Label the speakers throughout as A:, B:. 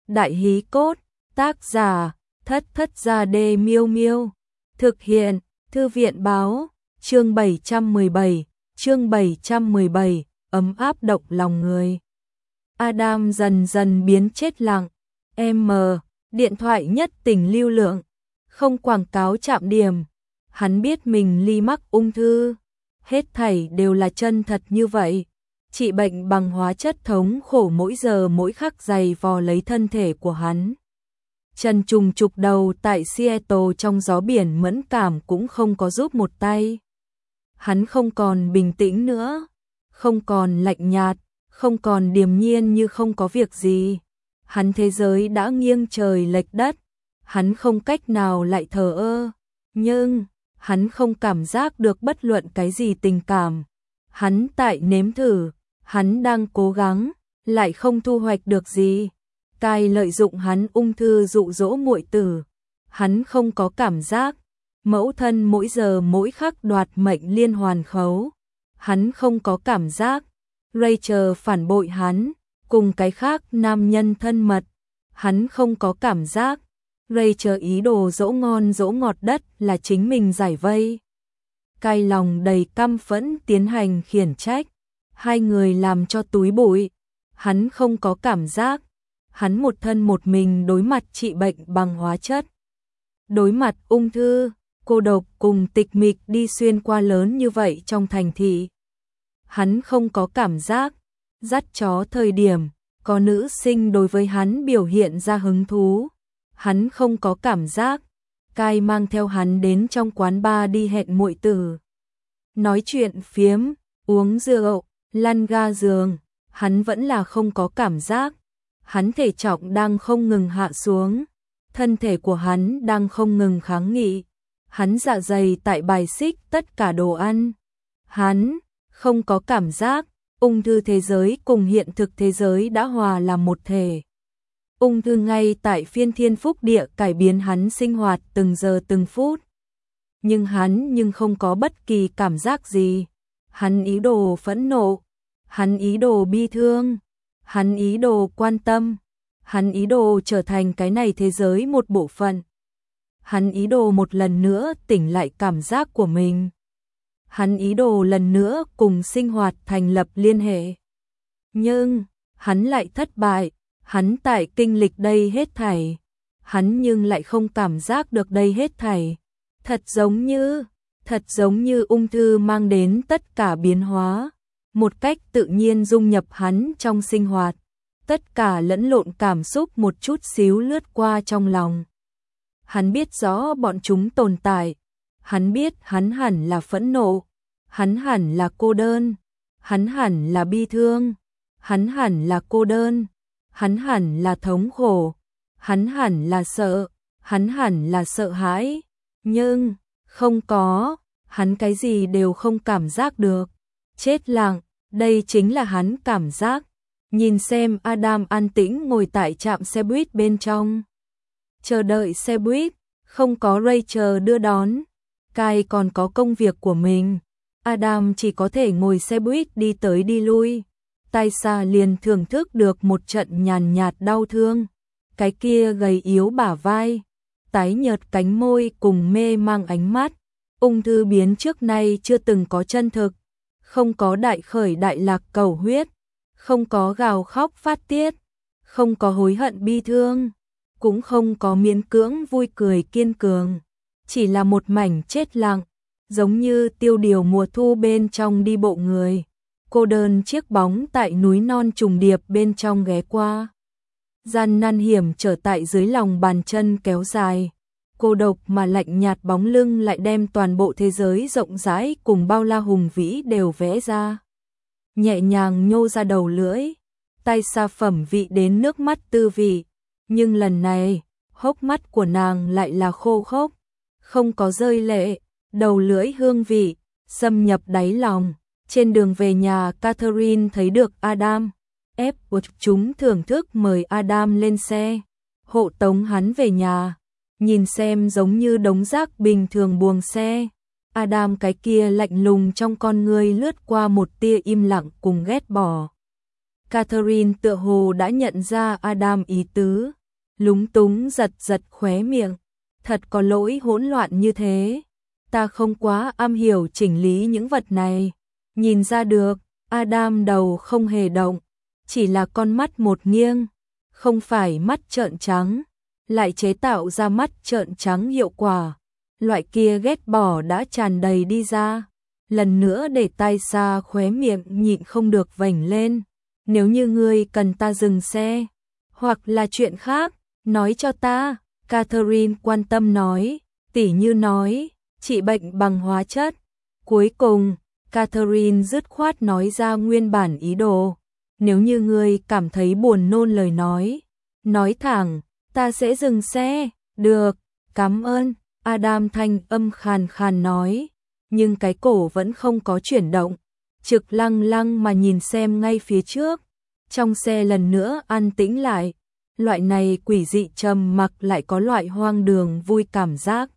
A: Đại hí cốt, tác giả, Thất Thất Gia Đê Miêu Miêu. Thực hiện, Thư viện Báo, chương 717, ấm áp động lòng người. Adam dần dần biến chết lặng. Điện thoại nhất tỉnh lưu lượng, không quảng cáo chạm điểm. Hắn biết mình ly mắc ung thư. Hết thảy đều là chân thật như vậy. Trị bệnh bằng hóa chất thống khổ mỗi giờ mỗi khắc dày vò lấy thân thể của hắn. Trần Trùng trục đầu tại Seattle trong gió biển mẫn cảm cũng không có giúp một tay. Hắn không còn bình tĩnh nữa, không còn lạnh nhạt, không còn điềm nhiên như không có việc gì. Hắn thế giới đã nghiêng trời lệch đất, hắn không cách nào lại thờ ơ, nhưng hắn không cảm giác được bất luận cái gì tình cảm. Hắn tại nếm thử, hắn đang cố gắng, lại không thu hoạch được gì. Cai lợi dụng hắn ung thư dụ dỗ muội tử. Hắn không có cảm giác. Mẫu thân mỗi giờ mỗi khắc đoạt mệnh liên hoàn khấu. Hắn không có cảm giác. Rachel phản bội hắn, cùng cái khác nam nhân thân mật. Hắn không có cảm giác. Rachel ý đồ dỗ ngon dỗ ngọt đất là chính mình giải vây. Cai lòng đầy căm phẫn tiến hành khiển trách. Hai người làm cho túi bụi. Hắn không có cảm giác. Hắn một thân một mình đối mặt trị bệnh bằng hóa chất. Đối mặt ung thư, cô độc cùng tịch mịch đi xuyên qua lớn như vậy trong thành thị. Hắn không có cảm giác. Dắt chó thời điểm, có nữ sinh đối với hắn biểu hiện ra hứng thú. Hắn không có cảm giác. Cai mang theo hắn đến trong quán bar đi hẹn muội tử. Nói chuyện phiếm, uống rượu, lăn ga giường. Hắn vẫn là không có cảm giác. Hắn thể trọng đang không ngừng hạ xuống. Thân thể của hắn đang không ngừng kháng nghị. Hắn dạ dày tại bài xích tất cả đồ ăn. Hắn không có cảm giác. Ung thư thế giới cùng hiện thực thế giới đã hòa làm một thể. Ung thư ngay tại phiên thiên phúc địa cải biến hắn sinh hoạt từng giờ từng phút. Nhưng hắn không có bất kỳ cảm giác gì. Hắn ý đồ phẫn nộ. Hắn ý đồ bi thương. Hắn ý đồ quan tâm. Hắn ý đồ trở thành cái này thế giới một bộ phận. Hắn ý đồ một lần nữa tỉnh lại cảm giác của mình. Hắn ý đồ lần nữa cùng sinh hoạt thành lập liên hệ. Nhưng, hắn lại thất bại. Hắn tại kinh lịch đây hết thảy. Hắn nhưng lại không cảm giác được đây hết thảy. Thật giống như ung thư mang đến tất cả biến hóa. Một cách tự nhiên dung nhập hắn trong sinh hoạt. Tất cả lẫn lộn cảm xúc một chút xíu lướt qua trong lòng. Hắn biết rõ bọn chúng tồn tại. Hắn biết hắn hẳn là phẫn nộ. Hắn hẳn là cô đơn. Hắn hẳn là bi thương. Hắn hẳn là cô đơn. Hắn hẳn là thống khổ. Hắn hẳn là sợ. Hắn hẳn là sợ hãi. Nhưng, không có. Hắn cái gì đều không cảm giác được. Chết lặng. Đây chính là hắn cảm giác. Nhìn xem Adam an tĩnh ngồi tại trạm xe buýt bên trong. Chờ đợi xe buýt, không có Rachel đưa đón. Cai còn có công việc của mình. Adam chỉ có thể ngồi xe buýt đi tới đi lui. Tai xa liền thưởng thức được một trận nhàn nhạt đau thương. Cái kia gầy yếu bả vai, tái nhợt cánh môi cùng mê mang ánh mắt. Ung thư biến trước nay chưa từng có chân thực. Không có đại khởi đại lạc cầu huyết, không có gào khóc phát tiết, không có hối hận bi thương, cũng không có miễn cưỡng vui cười kiên cường, chỉ là một mảnh chết lặng, giống như tiêu điều mùa thu bên trong đi bộ người, cô đơn chiếc bóng tại núi non trùng điệp bên trong ghé qua. Gian nan hiểm trở tại dưới lòng bàn chân kéo dài. Cô độc mà lạnh nhạt bóng lưng lại đem toàn bộ thế giới rộng rãi cùng bao la hùng vĩ đều vẽ ra. Nhẹ nhàng nhô ra đầu lưỡi, tay xa phẩm vị đến nước mắt tư vị. Nhưng lần này, hốc mắt của nàng lại là khô khốc, không có rơi lệ, đầu lưỡi hương vị, xâm nhập đáy lòng. Trên đường về nhà, Catherine thấy được Adam. Ép buộc chúng thưởng thức mời Adam lên xe, hộ tống hắn về nhà. Nhìn xem giống như đống rác bình thường buồng xe. Adam cái kia lạnh lùng trong con ngươi lướt qua một tia im lặng cùng ghét bỏ. Catherine tựa hồ đã nhận ra Adam ý tứ. lúng túng giật giật khóe miệng. Thật có lỗi hỗn loạn như thế. Ta không quá am hiểu chỉnh lý những vật này. Nhìn ra được, Adam đầu không hề động, chỉ là con mắt một nghiêng, không phải mắt trợn trắng, lại chế tạo ra mắt trợn trắng hiệu quả. Loại kia ghét bỏ đã tràn đầy đi ra. Lần nữa để tay xa khóe miệng nhịn không được vểnh lên. Nếu như ngươi cần ta dừng xe, hoặc là chuyện khác, nói cho ta. Catherine quan tâm nói, tỉ như nói, trị bệnh bằng hóa chất. Cuối cùng, Catherine dứt khoát nói ra nguyên bản ý đồ. Nếu như ngươi cảm thấy buồn nôn lời nói thẳng, ta sẽ dừng xe. Được, cảm ơn. Adam thanh âm khàn khàn nói, nhưng cái cổ vẫn không có chuyển động, trực lăng lăng mà nhìn xem ngay phía trước. Trong xe lần nữa an tĩnh lại, loại này quỷ dị trầm mặc lại có loại hoang đường vui cảm giác.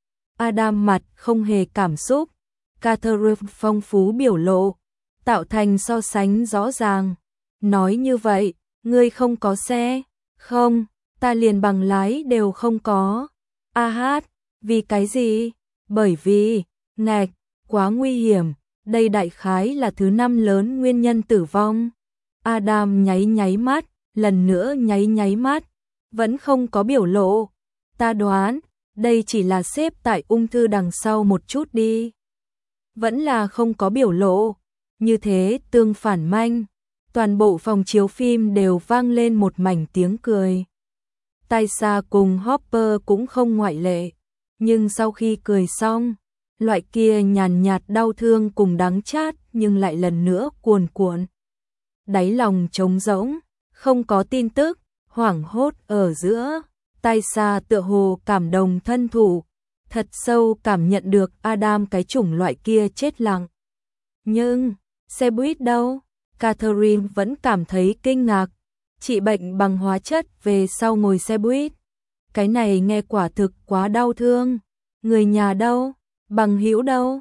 A: Adam mặt không hề cảm xúc, Catherine phong phú biểu lộ, tạo thành so sánh rõ ràng. Nói như vậy, ngươi không có xe? Không, ta liền bằng lái đều không có. A hát, vì cái gì? Bởi vì, ngạch, quá nguy hiểm, đây đại khái là thứ 5 lớn nguyên nhân tử vong. Adam nháy mắt, lần nữa nháy mắt, vẫn không có biểu lộ. Ta đoán, đây chỉ là xếp tại ung thư đằng sau một chút đi. Vẫn là không có biểu lộ, như thế tương phản manh. Toàn bộ phòng chiếu phim đều vang lên một mảnh tiếng cười. Taisa cùng Hopper cũng không ngoại lệ, nhưng sau khi cười xong, loại kia nhàn nhạt đau thương cùng đắng chát nhưng lại lần nữa cuồn cuộn. Đáy lòng trống rỗng, không có tin tức, hoảng hốt ở giữa. Taisa tựa hồ cảm động thân thủ, thật sâu cảm nhận được Adam cái chủng loại kia chết lặng. Nhưng, xe buýt đâu? Catherine vẫn cảm thấy kinh ngạc. Trị bệnh bằng hóa chất về sau ngồi xe buýt. Cái này nghe quả thực quá đau thương. Người nhà đâu? Bằng hữu đâu?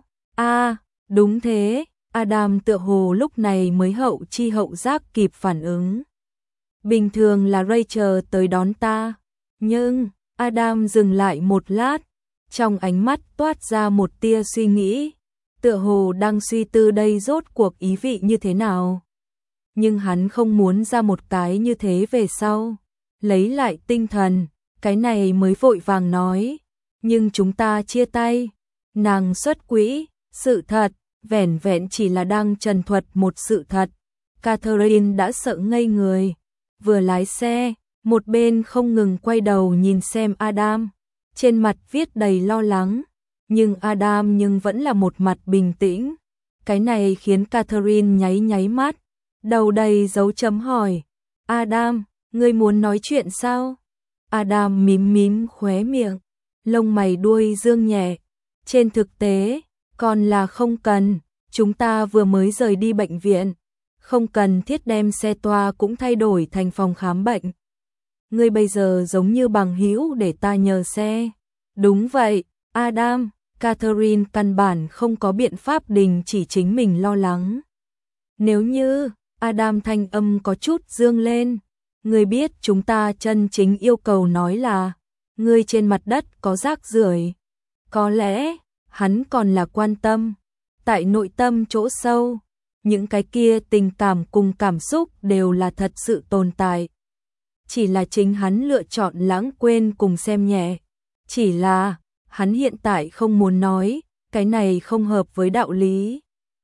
A: Đúng thế. Adam tựa hồ lúc này mới hậu chi hậu giác kịp phản ứng. Bình thường là Rachel tới đón ta. Nhưng, Adam dừng lại một lát. Trong ánh mắt toát ra một tia suy nghĩ. Tựa hồ đang suy tư đây rốt cuộc ý vị như thế nào. Nhưng hắn không muốn ra một cái như thế về sau. Lấy lại tinh thần, cái này mới vội vàng nói. Nhưng chúng ta chia tay. Nàng xuất quỹ, sự thật, vẻn vẹn chỉ là đang trần thuật một sự thật. Catherine đã sợ ngây người. Vừa lái xe, một bên không ngừng quay đầu nhìn xem Adam. Trên mặt viết đầy lo lắng. Nhưng Adam vẫn là một mặt bình tĩnh. Cái này khiến Catherine nháy mắt. Đầu đầy dấu chấm hỏi. Adam, ngươi muốn nói chuyện sao? Adam mím khóe miệng, lông mày đuôi dương nhẹ. Trên thực tế, còn là không cần, chúng ta vừa mới rời đi bệnh viện. Không cần thiết đem xe toa cũng thay đổi thành phòng khám bệnh. Ngươi bây giờ giống như bằng hữu để ta nhờ xe. Đúng vậy, Adam. Catherine căn bản không có biện pháp đình chỉ chính mình lo lắng. Nếu như, Adam thanh âm có chút dương lên, ngươi biết chúng ta chân chính yêu cầu nói là, ngươi trên mặt đất có rác rưởi. Có lẽ, hắn còn là quan tâm, tại nội tâm chỗ sâu, những cái kia tình cảm cùng cảm xúc đều là thật sự tồn tại. Chỉ là chính hắn lựa chọn lãng quên cùng xem nhẹ. Chỉ là, hắn hiện tại không muốn nói, cái này không hợp với đạo lý.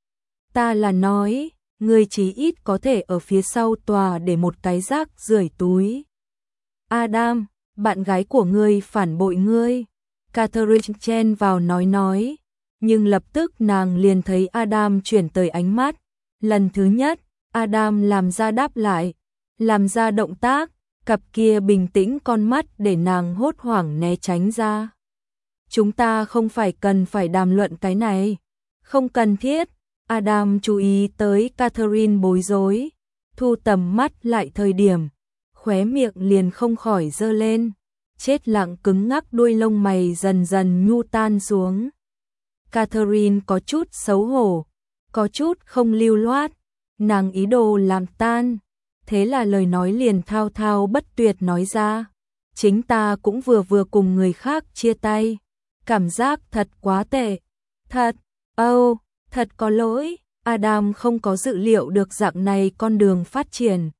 A: Ta là nói, ngươi chí ít có thể ở phía sau tòa để một cái rác rưởi túi. Adam, bạn gái của ngươi phản bội ngươi. Catherine chen vào nói, nhưng lập tức nàng liền thấy Adam chuyển tới ánh mắt. Lần thứ nhất, Adam làm ra đáp lại, làm ra động tác, cặp kia bình tĩnh con mắt để nàng hốt hoảng né tránh ra. Chúng ta không phải cần phải đàm luận cái này. Không cần thiết. Adam chú ý tới Catherine bối rối. Thu tầm mắt lại thời điểm. Khóe miệng liền không khỏi dơ lên. Chết lặng cứng ngắc đuôi lông mày dần dần nhu tan xuống. Catherine có chút xấu hổ. Có chút không lưu loát. Nàng ý đồ làm tan. Thế là lời nói liền thao thao bất tuyệt nói ra. chính ta cũng vừa cùng người khác chia tay. Cảm giác thật quá tệ. Thật, thật có lỗi. Adam không có dự liệu được dạng này con đường phát triển.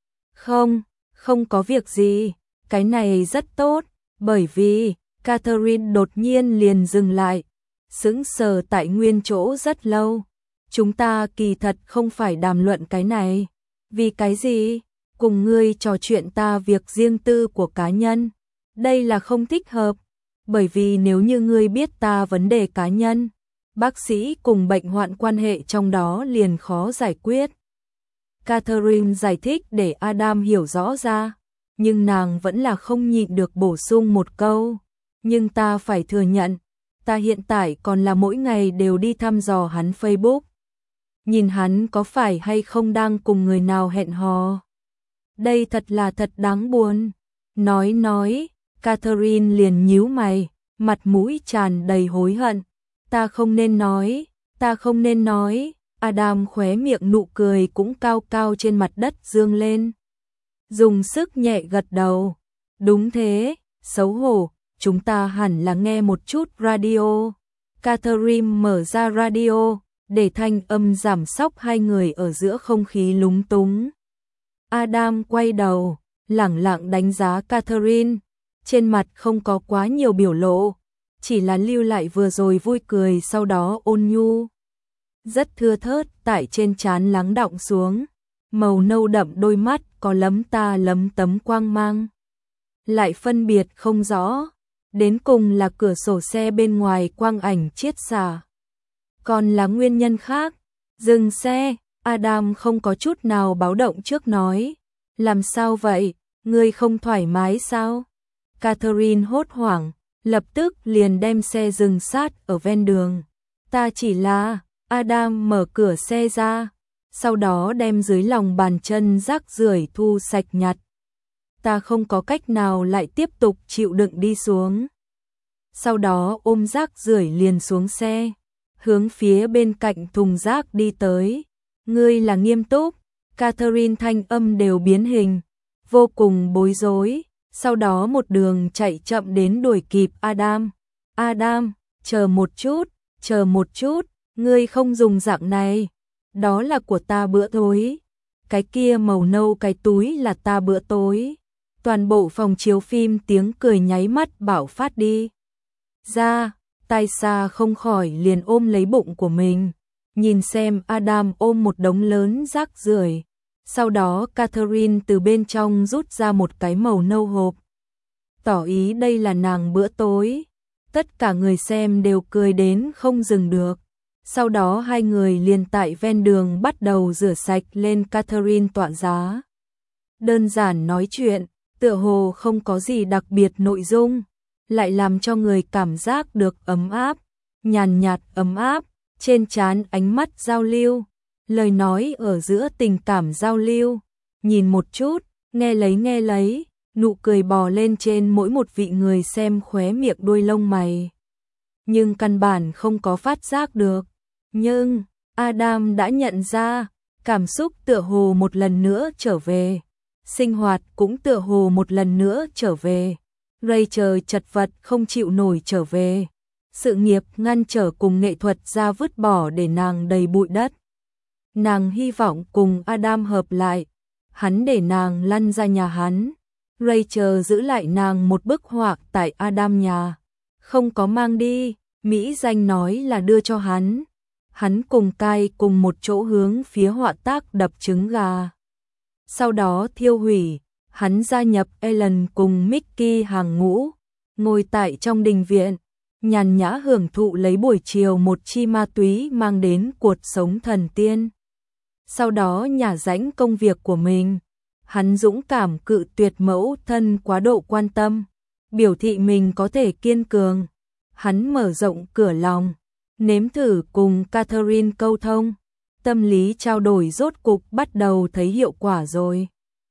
A: Không có việc gì, cái này rất tốt, bởi vì Catherine đột nhiên liền dừng lại, sững sờ tại nguyên chỗ rất lâu. Chúng ta kỳ thật không phải đàm luận cái này. Vì cái gì? Cùng ngươi trò chuyện ta việc riêng tư của cá nhân. Đây là không thích hợp, bởi vì nếu như ngươi biết ta vấn đề cá nhân, bác sĩ cùng bệnh hoạn quan hệ trong đó liền khó giải quyết. Catherine giải thích để Adam hiểu rõ ra, nhưng nàng vẫn là không nhịn được bổ sung một câu. Nhưng ta phải thừa nhận, ta hiện tại còn là mỗi ngày đều đi thăm dò hắn Facebook. Nhìn hắn có phải hay không đang cùng người nào hẹn hò. Đây thật là thật đáng buồn. Nói, Catherine liền nhíu mày, mặt mũi tràn đầy hối hận. Ta không nên nói. Adam khóe miệng nụ cười cũng cao cao trên mặt đất dương lên. Dùng sức nhẹ gật đầu. Đúng thế, xấu hổ, chúng ta hẳn là nghe một chút radio. Catherine mở ra radio, để thanh âm giảm sóc hai người ở giữa không khí lúng túng. Adam quay đầu, lẳng lặng đánh giá Catherine, trên mặt không có quá nhiều biểu lộ, chỉ là lưu lại vừa rồi vui cười sau đó ôn nhu. Rất thưa thớt tại trên trán lắng đọng xuống, màu nâu đậm đôi mắt có lấm ta lấm tấm quang mang. Lại phân biệt không rõ, đến cùng là cửa sổ xe bên ngoài quang ảnh chiết xạ. Còn là nguyên nhân khác, dừng xe, Adam không có chút nào báo động trước nói. Làm sao vậy, ngươi không thoải mái sao? Catherine hốt hoảng, lập tức liền đem xe dừng sát ở ven đường. Ta chỉ là, Adam mở cửa xe ra, sau đó đem dưới lòng bàn chân rác rưởi thu sạch nhặt. Ta không có cách nào lại tiếp tục chịu đựng đi xuống. Sau đó ôm rác rưởi liền xuống xe, hướng phía bên cạnh thùng rác đi tới. Ngươi là nghiêm túc? Catherine thanh âm đều biến hình, vô cùng bối rối, sau đó một đường chạy chậm đến đuổi kịp Adam. Adam, chờ một chút, ngươi không dùng dạng này, đó là của ta bữa tối. Cái kia màu nâu cái túi là ta bữa tối. Toàn bộ phòng chiếu phim tiếng cười nháy mắt bạo phát đi ra, tai xa không khỏi liền ôm lấy bụng của mình, nhìn xem Adam ôm một đống lớn rác rưởi. Sau đó Catherine từ bên trong rút ra một cái màu nâu hộp, tỏ ý đây là nàng bữa tối. Tất cả người xem đều cười đến không dừng được. Sau đó hai người liền tại ven đường bắt đầu rửa sạch lên Catherine tọa giá. Đơn giản nói chuyện, tựa hồ không có gì đặc biệt nội dung, lại làm cho người cảm giác được ấm áp, nhàn nhạt ấm áp, trên trán ánh mắt giao lưu, lời nói ở giữa tình cảm giao lưu, nhìn một chút, nghe lấy, nụ cười bò lên trên mỗi một vị người xem khóe miệng đuôi lông mày. Nhưng căn bản không có phát giác được. Nhưng, Adam đã nhận ra, cảm xúc tựa hồ một lần nữa trở về. Sinh hoạt cũng tựa hồ một lần nữa trở về. Rachel chật vật không chịu nổi trở về. Sự nghiệp ngăn trở cùng nghệ thuật ra vứt bỏ để nàng đầy bụi đất. Nàng hy vọng cùng Adam hợp lại. Hắn để nàng lăn ra nhà hắn. Rachel giữ lại nàng một bức họa tại Adam nhà. Không có mang đi, mỹ danh nói là đưa cho hắn. Hắn cùng Kai cùng một chỗ hướng phía họa tác đập trứng gà. Sau đó thiêu hủy, hắn gia nhập Ellen cùng Mickey hàng ngũ, ngồi tại trong đình viện, nhàn nhã hưởng thụ lấy buổi chiều một chi ma túy mang đến cuộc sống thần tiên. Sau đó nhả rãnh công việc của mình, hắn dũng cảm cự tuyệt mẫu thân quá độ quan tâm, biểu thị mình có thể kiên cường. Hắn mở rộng cửa lòng, nếm thử cùng Catherine câu thông, tâm lý trao đổi rốt cục bắt đầu thấy hiệu quả rồi.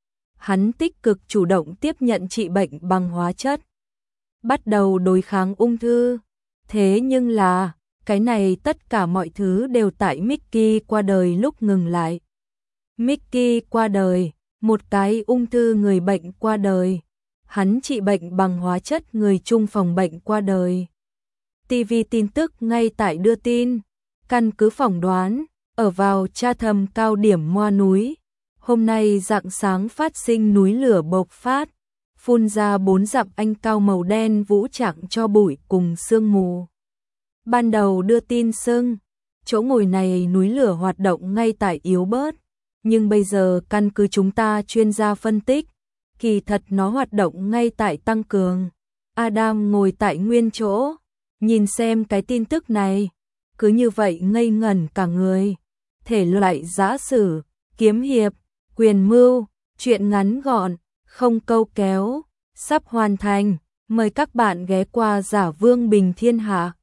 A: Hắn tích cực chủ động tiếp nhận trị bệnh bằng hóa chất, bắt đầu đối kháng ung thư. Thế nhưng là, cái này tất cả mọi thứ đều tại Mickey qua đời lúc ngừng lại. Mickey qua đời, một cái ung thư người bệnh qua đời. hắn trị bệnh bằng hóa chất người chung phòng bệnh qua đời. TV tin tức ngay tại đưa tin, căn cứ phỏng đoán, ở vào tra thâm cao điểm Moa núi, hôm nay rạng sáng phát sinh núi lửa bộc phát, phun ra 4 dặm anh cao màu đen vũ trạng cho bụi cùng sương mù. Ban đầu đưa tin xưng, chỗ ngồi này núi lửa hoạt động ngay tại yếu bớt, nhưng bây giờ căn cứ chúng ta chuyên gia phân tích, kỳ thật nó hoạt động ngay tại tăng cường. Adam ngồi tại nguyên chỗ, nhìn xem cái tin tức này, cứ như vậy ngây ngẩn cả người. Thể loại giã sử, kiếm hiệp, quyền mưu, truyện ngắn gọn, không câu kéo, sắp hoàn thành. Mời các bạn ghé qua Giả Vương Bình Thiên Hạ.